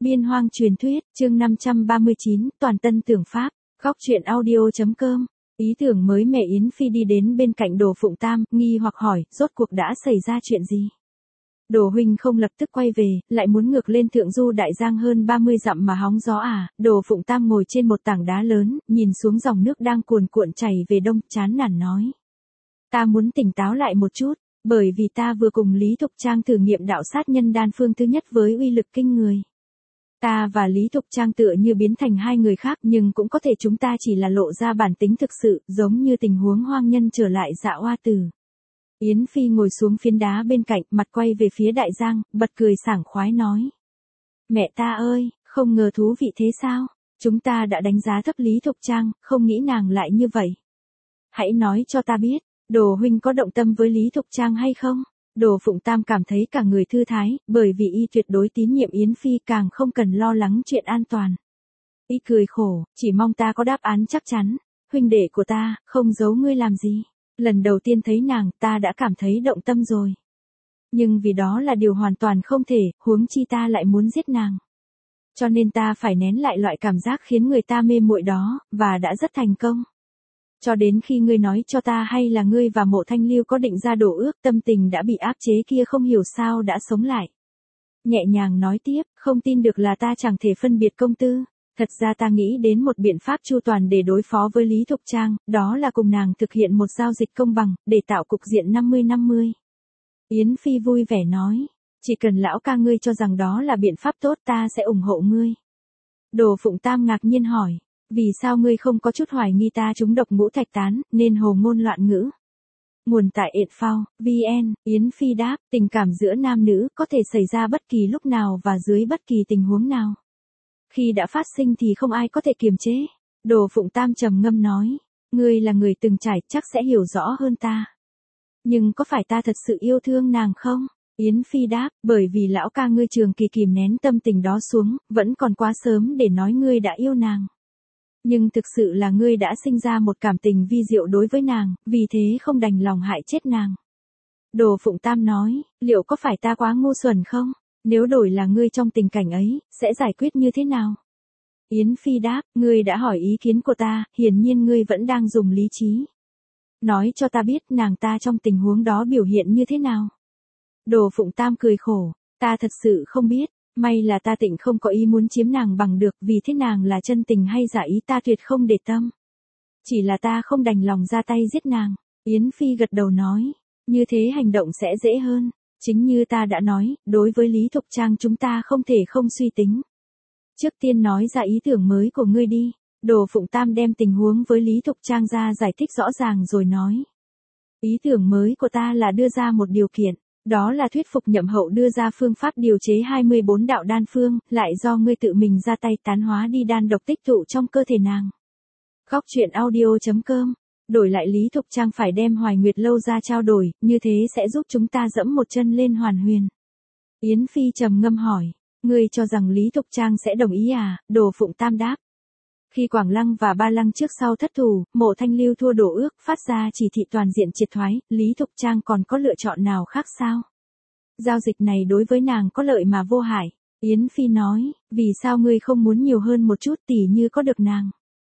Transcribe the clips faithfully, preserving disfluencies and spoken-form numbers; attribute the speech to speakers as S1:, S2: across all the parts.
S1: Biên hoang truyền thuyết, chương năm trăm ba mươi chín, toàn tân tưởng pháp, góc truyện audio.com. Ý tưởng mới mẹ Yến Phi đi đến bên cạnh Đồ Phụng Tam, nghi hoặc hỏi, rốt cuộc đã xảy ra chuyện gì? Đồ huynh không lập tức quay về, lại muốn ngược lên thượng du đại giang hơn ba mươi dặm mà hóng gió à? Đồ Phụng Tam ngồi trên một tảng đá lớn, nhìn xuống dòng nước đang cuồn cuộn chảy về đông, chán nản nói. Ta muốn tỉnh táo lại một chút, bởi vì ta vừa cùng Lý Thục Trang thử nghiệm đạo sát nhân đan phương thứ nhất với uy lực kinh người. Ta và Lý Thục Trang tựa như biến thành hai người khác, nhưng cũng có thể chúng ta chỉ là lộ ra bản tính thực sự, giống như tình huống hoang nhân trở lại Dạ Oa Tử. Yến Phi ngồi xuống phiến đá bên cạnh, mặt quay về phía đại giang, bật cười sảng khoái nói. Mẹ ta ơi, không ngờ thú vị thế sao? Chúng ta đã đánh giá thấp Lý Thục Trang, không nghĩ nàng lại như vậy. Hãy nói cho ta biết, Đồ huynh có động tâm với Lý Thục Trang hay không? Đồ Phụng Tam cảm thấy cả người thư thái, bởi vì y tuyệt đối tín nhiệm Yến Phi, càng không cần lo lắng chuyện an toàn. Y cười khổ, chỉ mong ta có đáp án chắc chắn. Huynh đệ của ta, không giấu ngươi làm gì. Lần đầu tiên thấy nàng, ta đã cảm thấy động tâm rồi. Nhưng vì đó là điều hoàn toàn không thể, huống chi ta lại muốn giết nàng. Cho nên ta phải nén lại loại cảm giác khiến người ta mê muội đó, và đã rất thành công. Cho đến khi ngươi nói cho ta hay là ngươi và Mộ Thanh Lưu có định ra đổ ước, tâm tình đã bị áp chế kia không hiểu sao đã sống lại. Nhẹ nhàng nói tiếp, không tin được là ta chẳng thể phân biệt công tư. Thật ra ta nghĩ đến một biện pháp chu toàn để đối phó với Lý Thục Trang, đó là cùng nàng thực hiện một giao dịch công bằng, để tạo cục diện năm mươi năm mươi. Yến Phi vui vẻ nói, chỉ cần lão ca ngươi cho rằng đó là biện pháp tốt ta sẽ ủng hộ ngươi. Đồ Phụng Tam ngạc nhiên hỏi. Vì sao ngươi không có chút hoài nghi ta trúng độc ngũ thạch tán, nên hồ ngôn loạn ngữ? Nguồn tại ệt phao, vn, Yến Phi đáp, tình cảm giữa nam nữ có thể xảy ra bất kỳ lúc nào và dưới bất kỳ tình huống nào. Khi đã phát sinh thì không ai có thể kiềm chế. Đồ Phụng Tam trầm ngâm nói, ngươi là người từng trải chắc sẽ hiểu rõ hơn ta. Nhưng có phải ta thật sự yêu thương nàng không? Yến Phi đáp, bởi vì lão ca ngươi trường kỳ kìm nén tâm tình đó xuống, vẫn còn quá sớm để nói ngươi đã yêu nàng. Nhưng thực sự là ngươi đã sinh ra một cảm tình vi diệu đối với nàng, vì thế không đành lòng hại chết nàng. Đồ Phụng Tam nói, liệu có phải ta quá ngu xuẩn không? Nếu đổi là ngươi trong tình cảnh ấy, sẽ giải quyết như thế nào? Yến Phi đáp, ngươi đã hỏi ý kiến của ta, hiển nhiên ngươi vẫn đang dùng lý trí. Nói cho ta biết nàng ta trong tình huống đó biểu hiện như thế nào? Đồ Phụng Tam cười khổ, ta thật sự không biết. May là ta tịnh không có ý muốn chiếm nàng bằng được, vì thế nàng là chân tình hay giả ý ta tuyệt không để tâm. Chỉ là ta không đành lòng ra tay giết nàng. Yến Phi gật đầu nói, như thế hành động sẽ dễ hơn. Chính như ta đã nói, đối với Lý Thục Trang chúng ta không thể không suy tính. Trước tiên nói ra ý tưởng mới của ngươi đi. Đồ Phụng Tam đem tình huống với Lý Thục Trang ra giải thích rõ ràng rồi nói. Ý tưởng mới của ta là đưa ra một điều kiện. Đó là thuyết phục Nhậm Hậu đưa ra phương pháp điều chế hai mươi bốn đạo đan phương, lại do ngươi tự mình ra tay tán hóa đi đan độc tích tụ trong cơ thể nàng. Góc truyện audio.com. Đổi lại Lý Thục Trang phải đem Hoài Nguyệt Lâu ra trao đổi, như thế sẽ giúp chúng ta dẫm một chân lên hoàn huyền. Yến Phi trầm ngâm hỏi, ngươi cho rằng Lý Thục Trang sẽ đồng ý à? Đồ Phụng Tam đáp. Khi Quảng Lăng và Ba Lăng trước sau thất thủ, Mộ Thanh Lưu thua đổ ước, phát ra chỉ thị toàn diện triệt thoái, Lý Thục Trang còn có lựa chọn nào khác sao? Giao dịch này đối với nàng có lợi mà vô hại. Yến Phi nói, vì sao ngươi không muốn nhiều hơn một chút tỉ như có được nàng?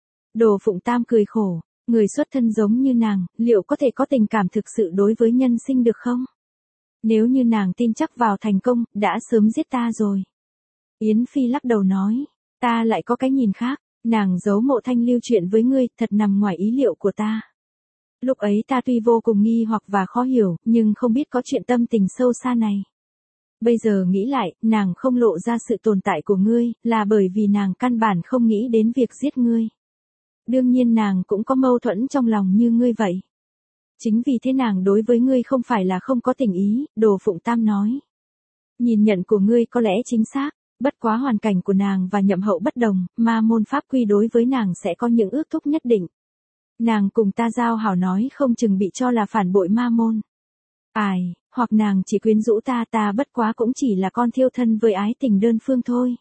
S1: Đồ Phụng Tam cười khổ, người xuất thân giống như nàng, liệu có thể có tình cảm thực sự đối với nhân sinh được không? Nếu như nàng tin chắc vào thành công, đã sớm giết ta rồi. Yến Phi lắc đầu nói, ta lại có cái nhìn khác. Nàng giấu Mộ Thanh Lưu chuyện với ngươi, thật nằm ngoài ý liệu của ta. Lúc ấy ta tuy vô cùng nghi hoặc và khó hiểu, nhưng không biết có chuyện tâm tình sâu xa này. Bây giờ nghĩ lại, nàng không lộ ra sự tồn tại của ngươi, là bởi vì nàng căn bản không nghĩ đến việc giết ngươi. Đương nhiên nàng cũng có mâu thuẫn trong lòng như ngươi vậy. Chính vì thế nàng đối với ngươi không phải là không có tình ý, Đồ Phụng Tam nói. Nhìn nhận của ngươi có lẽ chính xác. Bất quá hoàn cảnh của nàng và Nhậm Hậu bất đồng, ma môn pháp quy đối với nàng sẽ có những ước thúc nhất định. Nàng cùng ta giao hảo nói không chừng bị cho là phản bội ma môn. Ai, hoặc nàng chỉ quyến rũ ta ta bất quá cũng chỉ là con thiêu thân với ái tình đơn phương thôi.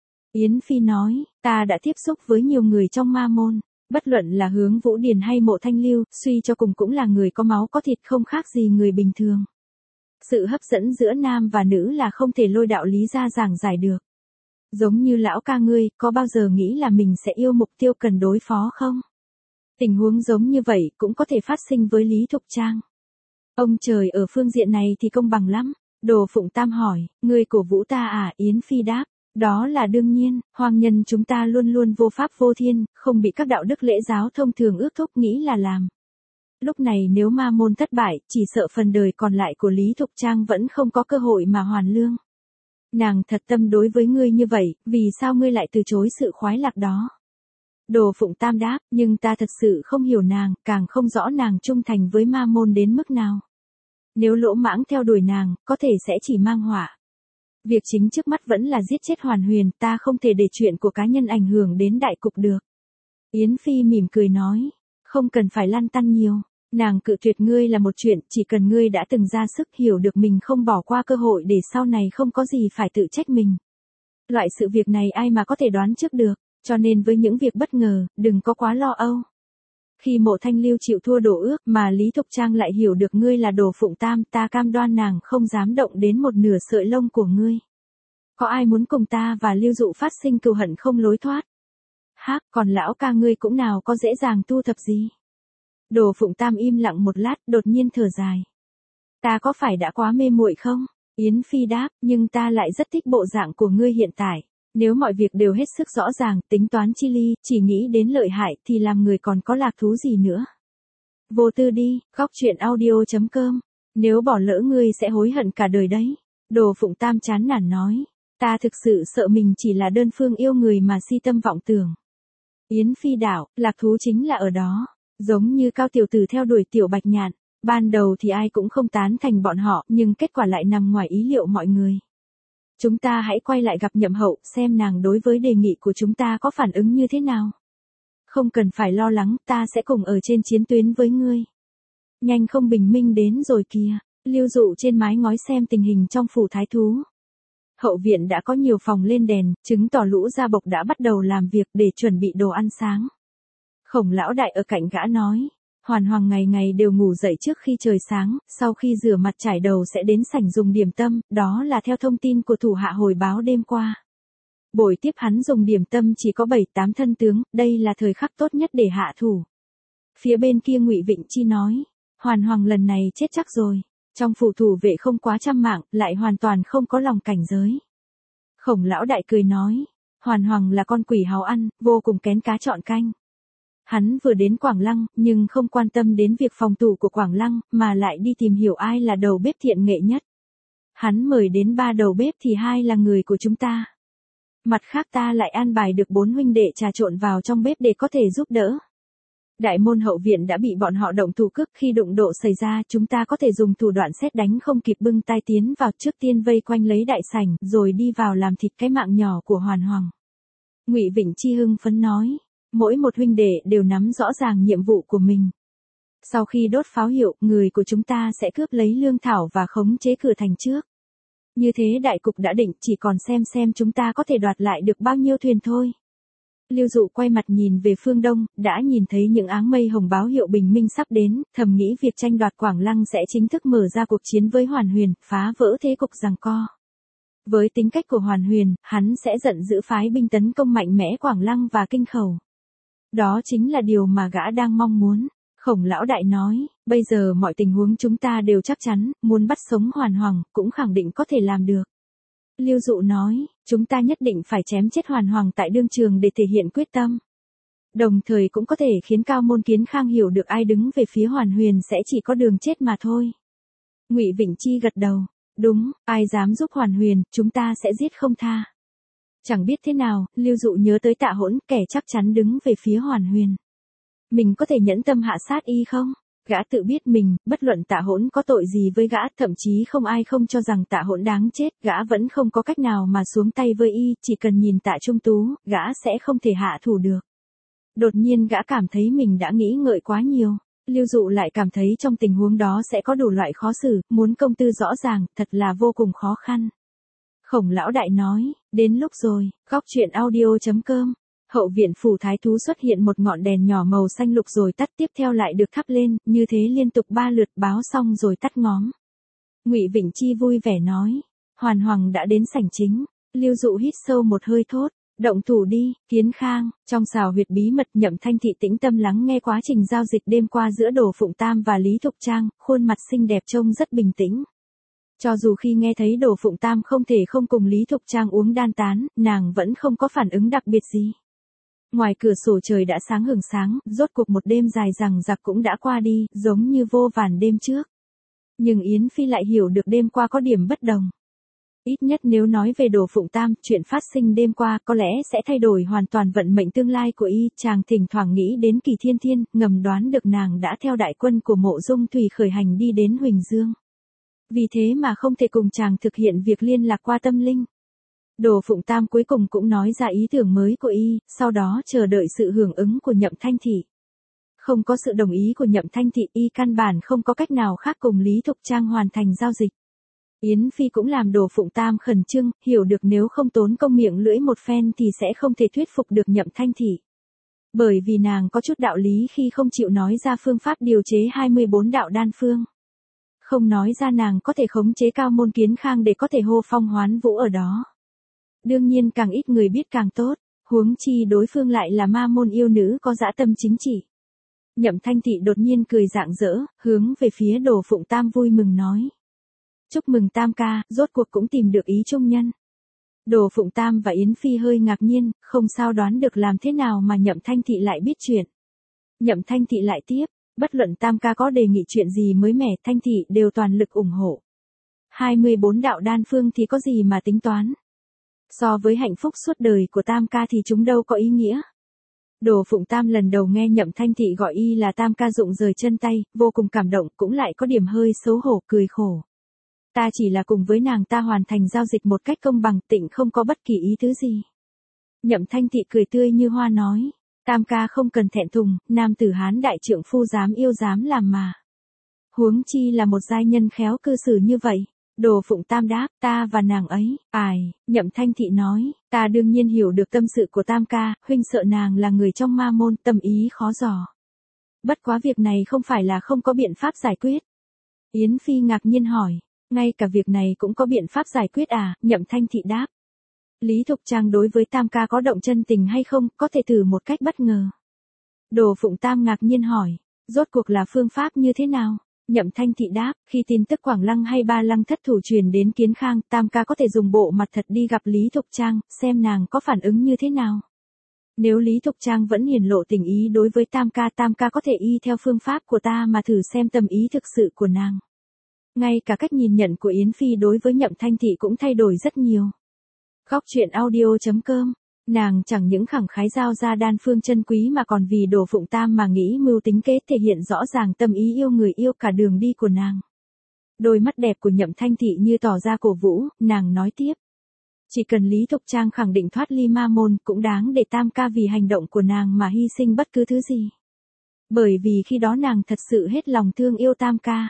S1: Yến Phi nói, ta đã tiếp xúc với nhiều người trong ma môn. Bất luận là Hướng Vũ Điền hay Mộ Thanh Lưu, suy cho cùng cũng là người có máu có thịt không khác gì người bình thường. Sự hấp dẫn giữa nam và nữ là không thể lôi đạo lý ra giảng giải được. Giống như lão ca ngươi, có bao giờ nghĩ là mình sẽ yêu mục tiêu cần đối phó không? Tình huống giống như vậy cũng có thể phát sinh với Lý Thục Trang. Ông trời, ở phương diện này thì công bằng lắm. Đồ Phụng Tam hỏi, ngươi cổ vũ ta à? Yến Phi đáp, đó là đương nhiên, hoàng nhân chúng ta luôn luôn vô pháp vô thiên, không bị các đạo đức lễ giáo thông thường ước thúc nghĩ là làm. Lúc này nếu ma môn thất bại, chỉ sợ phần đời còn lại của Lý Thục Trang vẫn không có cơ hội mà hoàn lương. Nàng thật tâm đối với ngươi như vậy, vì sao ngươi lại từ chối sự khoái lạc đó? Đồ Phụng Tam đáp, nhưng ta thật sự không hiểu nàng, càng không rõ nàng trung thành với ma môn đến mức nào. Nếu lỗ mãng theo đuổi nàng, có thể sẽ chỉ mang họa. Việc chính trước mắt vẫn là giết chết Hoàn Huyền, ta không thể để chuyện của cá nhân ảnh hưởng đến đại cục được. Yến Phi mỉm cười nói, không cần phải lăn tăn nhiều. Nàng cự tuyệt ngươi là một chuyện, chỉ cần ngươi đã từng ra sức hiểu được mình không bỏ qua cơ hội để sau này không có gì phải tự trách mình. Loại sự việc này ai mà có thể đoán trước được, cho nên với những việc bất ngờ, đừng có quá lo âu. Khi Mộ Thanh Lưu chịu thua đổ ước mà Lý Thục Trang lại hiểu được ngươi là Đồ Phụng Tam, ta cam đoan nàng không dám động đến một nửa sợi lông của ngươi. Có ai muốn cùng ta và Lưu Dụ phát sinh cừu hận không lối thoát? Hác, còn lão ca ngươi cũng nào có dễ dàng tu thập gì? Đồ Phụng Tam im lặng một lát, đột nhiên thở dài. Ta có phải đã quá mê muội không? Yến Phi đáp, nhưng ta lại rất thích bộ dạng của ngươi hiện tại. Nếu mọi việc đều hết sức rõ ràng, tính toán chi ly, chỉ nghĩ đến lợi hại thì làm người còn có lạc thú gì nữa. Vô tư đi, góc truyện audio chấm com. Nếu bỏ lỡ ngươi sẽ hối hận cả đời đấy. Đồ Phụng Tam chán nản nói. Ta thực sự sợ mình chỉ là đơn phương yêu người mà si tâm vọng tưởng. Yến Phi đảo, lạc thú chính là ở đó. Giống như Cao tiểu tử theo đuổi Tiểu Bạch Nhạn. Ban đầu thì ai cũng không tán thành bọn họ, nhưng kết quả lại nằm ngoài ý liệu mọi người. Chúng ta hãy quay lại gặp Nhậm Hậu, xem nàng đối với đề nghị của chúng ta có phản ứng như thế nào. Không cần phải lo lắng, ta sẽ cùng ở trên chiến tuyến với ngươi. Nhanh không bình minh đến rồi kìa. Lưu Dụ trên mái ngói xem tình hình trong phủ thái thú. Hậu viện đã có nhiều phòng lên đèn, chứng tỏ lũ gia bộc đã bắt đầu làm việc để chuẩn bị đồ ăn sáng. Khổng lão đại ở cạnh gã nói, Hoàn Hoàng ngày ngày đều ngủ dậy trước khi trời sáng, sau khi rửa mặt trải đầu sẽ đến sảnh dùng điểm tâm, đó là theo thông tin của thủ hạ hồi báo đêm qua. Buổi tiếp hắn dùng điểm tâm chỉ có bảy tám thân tướng, đây là thời khắc tốt nhất để hạ thủ. Phía bên kia Ngụy Vịnh Chi nói, Hoàn Hoàng lần này chết chắc rồi, trong phủ thủ vệ không quá trăm mạng, lại hoàn toàn không có lòng cảnh giới. Khổng lão đại cười nói, Hoàn Hoàng là con quỷ háo ăn, vô cùng kén cá chọn canh. Hắn vừa đến Quảng Lăng, nhưng không quan tâm đến việc phòng thủ của Quảng Lăng, mà lại đi tìm hiểu ai là đầu bếp thiện nghệ nhất. Hắn mời đến ba đầu bếp thì hai là người của chúng ta. Mặt khác ta lại an bài được bốn huynh đệ trà trộn vào trong bếp để có thể giúp đỡ. Đại môn hậu viện đã bị bọn họ động thủ cước, khi đụng độ xảy ra chúng ta có thể dùng thủ đoạn sét đánh không kịp bưng tay tiến vào, trước tiên vây quanh lấy đại sảnh, rồi đi vào làm thịt cái mạng nhỏ của Hoàn Hoàng. Ngụy Vịnh Chi hưng phấn nói. Mỗi một huynh đệ đều nắm rõ ràng nhiệm vụ của mình. Sau khi đốt pháo hiệu, người của chúng ta sẽ cướp lấy lương thảo và khống chế cửa thành trước. Như thế đại cục đã định, chỉ còn xem xem chúng ta có thể đoạt lại được bao nhiêu thuyền thôi. Lưu Dụ quay mặt nhìn về phương đông, đã nhìn thấy những áng mây hồng báo hiệu bình minh sắp đến, thầm nghĩ việc tranh đoạt Quảng Lăng sẽ chính thức mở ra cuộc chiến với Hoàn Huyền, phá vỡ thế cục giằng co. Với tính cách của Hoàn Huyền, hắn sẽ giận dữ phái binh tấn công mạnh mẽ Quảng Lăng và Kinh Khẩu. Đó chính là điều mà gã đang mong muốn. Khổng lão đại nói, bây giờ mọi tình huống chúng ta đều chắc chắn, muốn bắt sống Hoàn Hoàng, cũng khẳng định có thể làm được. Lưu Dụ nói, chúng ta nhất định phải chém chết Hoàn Hoàng tại đương trường để thể hiện quyết tâm. Đồng thời cũng có thể khiến Cao Môn Kiến Khang hiểu được ai đứng về phía Hoàn Huyền sẽ chỉ có đường chết mà thôi. Ngụy Vịnh Chi gật đầu, đúng, ai dám giúp Hoàn Huyền, chúng ta sẽ giết không tha. Chẳng biết thế nào, Lưu Dụ nhớ tới Tạ Hỗn, kẻ chắc chắn đứng về phía Hoàn Huyền. Mình có thể nhẫn tâm hạ sát y không? Gã tự biết mình, bất luận Tạ Hỗn có tội gì với gã, thậm chí không ai không cho rằng Tạ Hỗn đáng chết, gã vẫn không có cách nào mà xuống tay với y, chỉ cần nhìn Tạ Trung Tú, gã sẽ không thể hạ thủ được. Đột nhiên gã cảm thấy mình đã nghĩ ngợi quá nhiều. Lưu Dụ lại cảm thấy trong tình huống đó sẽ có đủ loại khó xử, muốn công tư rõ ràng, thật là vô cùng khó khăn. Khổng lão đại nói, đến lúc rồi, góc truyện audio chấm com. Hậu viện phủ thái thú xuất hiện một ngọn đèn nhỏ màu xanh lục rồi tắt, tiếp theo lại được thắp lên, như thế liên tục ba lượt, báo xong rồi tắt ngóm. Ngụy Vịnh Chi vui vẻ nói, Hoàn Hoàng đã đến sảnh chính. Lưu Dụ hít sâu một hơi thốt, động thủ đi, Kiến Khang. Trong xào huyệt bí mật, Nhậm Thanh Thị tĩnh tâm lắng nghe quá trình giao dịch đêm qua giữa Đồ Phụng Tam và Lý Thục Trang, khuôn mặt xinh đẹp trông rất bình tĩnh. Cho dù khi nghe thấy Đồ Phụng Tam không thể không cùng Lý Thục Trang uống đan tán, nàng vẫn không có phản ứng đặc biệt gì. Ngoài cửa sổ trời đã sáng hửng sáng, rốt cuộc một đêm dài dằng dặc cũng đã qua đi, giống như vô vàn đêm trước. Nhưng Yến Phi lại hiểu được đêm qua có điểm bất đồng. Ít nhất nếu nói về Đồ Phụng Tam, chuyện phát sinh đêm qua có lẽ sẽ thay đổi hoàn toàn vận mệnh tương lai của y. Chàng thỉnh thoảng nghĩ đến Kỳ Thiên Thiên, ngầm đoán được nàng đã theo đại quân của Mộ Dung Thùy khởi hành đi đến Huỳnh Dương. Vì thế mà không thể cùng chàng thực hiện việc liên lạc qua tâm linh. Đồ Phụng Tam cuối cùng cũng nói ra ý tưởng mới của y, sau đó chờ đợi sự hưởng ứng của Nhậm Thanh Thị. Không có sự đồng ý của Nhậm Thanh Thị, y căn bản không có cách nào khác cùng Lý Thục Trang hoàn thành giao dịch. Yến Phi cũng làm Đồ Phụng Tam khẩn trương, hiểu được nếu không tốn công miệng lưỡi một phen thì sẽ không thể thuyết phục được Nhậm Thanh Thị. Bởi vì nàng có chút đạo lý khi không chịu nói ra phương pháp điều chế hai mươi bốn đạo đan phương. Không nói ra nàng có thể khống chế Cao Môn Kiến Khang để có thể hô phong hoán vũ ở đó. Đương nhiên càng ít người biết càng tốt, huống chi đối phương lại là ma môn yêu nữ có dã tâm chính trị. Nhậm Thanh Thị đột nhiên cười rạng rỡ, hướng về phía Đồ Phụng Tam vui mừng nói. Chúc mừng Tam ca, rốt cuộc cũng tìm được ý chung nhân. Đồ Phụng Tam và Yến Phi hơi ngạc nhiên, không sao đoán được làm thế nào mà Nhậm Thanh Thị lại biết chuyện. Nhậm Thanh Thị lại tiếp, bất luận Tam ca có đề nghị chuyện gì mới mẻ, Thanh Thị đều toàn lực ủng hộ. hai mươi bốn đạo đan phương thì có gì mà tính toán. So với hạnh phúc suốt đời của Tam ca thì chúng đâu có ý nghĩa. Đồ Phụng Tam lần đầu nghe Nhậm Thanh Thị gọi y là Tam ca rụng rời chân tay, vô cùng cảm động, cũng lại có điểm hơi xấu hổ, cười khổ. Ta chỉ là cùng với nàng ta hoàn thành giao dịch một cách công bằng, tịnh không có bất kỳ ý tứ gì. Nhậm Thanh Thị cười tươi như hoa nói, Tam ca không cần thẹn thùng, nam tử Hán đại trượng phu dám yêu dám làm mà. Huống chi là một giai nhân khéo cư xử như vậy. Đồ Phụng Tam đáp, ta và nàng ấy, ai, Nhậm Thanh Thị nói, ta đương nhiên hiểu được tâm sự của Tam ca, huynh sợ nàng là người trong ma môn, tâm ý khó dò. Bất quá việc này không phải là không có biện pháp giải quyết. Yến Phi ngạc nhiên hỏi, ngay cả việc này cũng có biện pháp giải quyết à, Nhậm Thanh Thị đáp. Lý Thục Trang đối với Tam ca có động chân tình hay không, có thể thử một cách bất ngờ. Đồ Phụng Tam ngạc nhiên hỏi, rốt cuộc là phương pháp như thế nào? Nhậm Thanh Thị đáp, khi tin tức Quảng Lăng hay Ba Lăng thất thủ truyền đến Kiến Khang, Tam ca có thể dùng bộ mặt thật đi gặp Lý Thục Trang, xem nàng có phản ứng như thế nào. Nếu Lý Thục Trang vẫn hiển lộ tình ý đối với Tam ca, Tam ca có thể y theo phương pháp của ta mà thử xem tâm ý thực sự của nàng. Ngay cả cách nhìn nhận của Yến Phi đối với Nhậm Thanh Thị cũng thay đổi rất nhiều. Góc truyện audio chấm com. Nàng chẳng những khẳng khái giao ra đan phương chân quý mà còn vì Đồ Phụng Tam mà nghĩ mưu tính kế, thể hiện rõ ràng tâm ý yêu người yêu cả đường đi của nàng. Đôi mắt đẹp của Nhậm Thanh Thị như tỏ ra cổ vũ, nàng nói tiếp. Chỉ cần Lý Thục Trang khẳng định thoát ly ma môn cũng đáng để Tam ca vì hành động của nàng mà hy sinh bất cứ thứ gì. Bởi vì khi đó nàng thật sự hết lòng thương yêu Tam ca.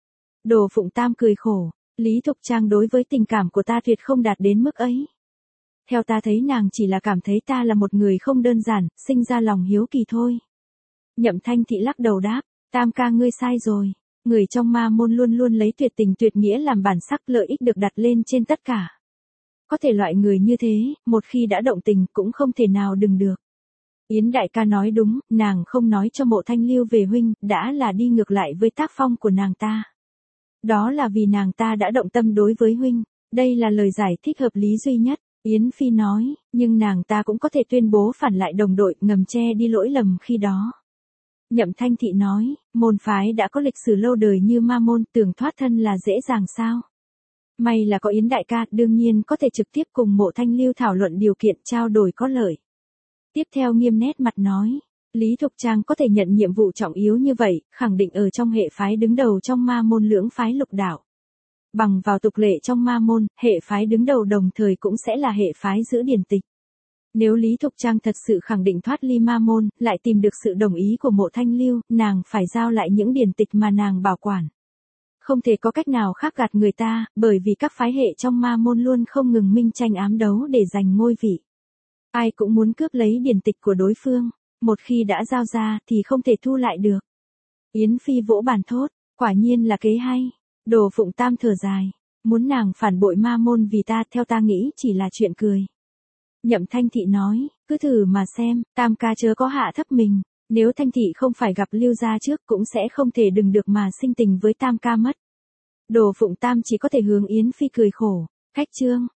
S1: Đồ Phụng Tam cười khổ, Lý Thục Trang đối với tình cảm của ta tuyệt không đạt đến mức ấy. Theo ta thấy nàng chỉ là cảm thấy ta là một người không đơn giản, sinh ra lòng hiếu kỳ thôi. Nhậm Thanh Thị lắc đầu đáp, Tam ca ngươi sai rồi. Người trong ma môn luôn luôn lấy tuyệt tình tuyệt nghĩa làm bản sắc, lợi ích được đặt lên trên tất cả. Có thể loại người như thế, một khi đã động tình cũng không thể nào đừng được. Yến đại ca nói đúng, nàng không nói cho Mộ Thanh Lưu về huynh, đã là đi ngược lại với tác phong của nàng ta. Đó là vì nàng ta đã động tâm đối với huynh, đây là lời giải thích hợp lý duy nhất. Yến Phi nói, nhưng nàng ta cũng có thể tuyên bố phản lại đồng đội, ngầm che đi lỗi lầm khi đó. Nhậm Thanh Thị nói, môn phái đã có lịch sử lâu đời như ma môn, tưởng thoát thân là dễ dàng sao? May là có Yến đại ca, đương nhiên có thể trực tiếp cùng Mộ Thanh Lưu thảo luận điều kiện trao đổi có lợi. Tiếp theo nghiêm nét mặt nói, Lý Thục Trang có thể nhận nhiệm vụ trọng yếu như vậy, khẳng định ở trong hệ phái đứng đầu trong ma môn lưỡng phái lục đạo. Bằng vào tục lệ trong ma môn, hệ phái đứng đầu đồng thời cũng sẽ là hệ phái giữ điển tịch. Nếu Lý Thục Trang thật sự khẳng định thoát ly ma môn, lại tìm được sự đồng ý của Mộ Thanh Lưu, nàng phải giao lại những điển tịch mà nàng bảo quản. Không thể có cách nào khác gạt người ta, bởi vì các phái hệ trong ma môn luôn không ngừng minh tranh ám đấu để giành ngôi vị. Ai cũng muốn cướp lấy điển tịch của đối phương, một khi đã giao ra thì không thể thu lại được. Yến Phi vỗ bàn thốt, quả nhiên là kế hay. Đồ Phụng Tam thở dài, Muốn nàng phản bội ma môn vì ta theo ta nghĩ chỉ là chuyện cười. Nhậm Thanh Thị nói, cứ thử mà xem, Tam ca chớ có hạ thấp mình, nếu Thanh Thị không phải gặp Lưu gia trước cũng sẽ không thể đừng được mà sinh tình với Tam ca mất. Đồ Phụng Tam chỉ có thể hướng Yến Phi cười khổ, khách trương,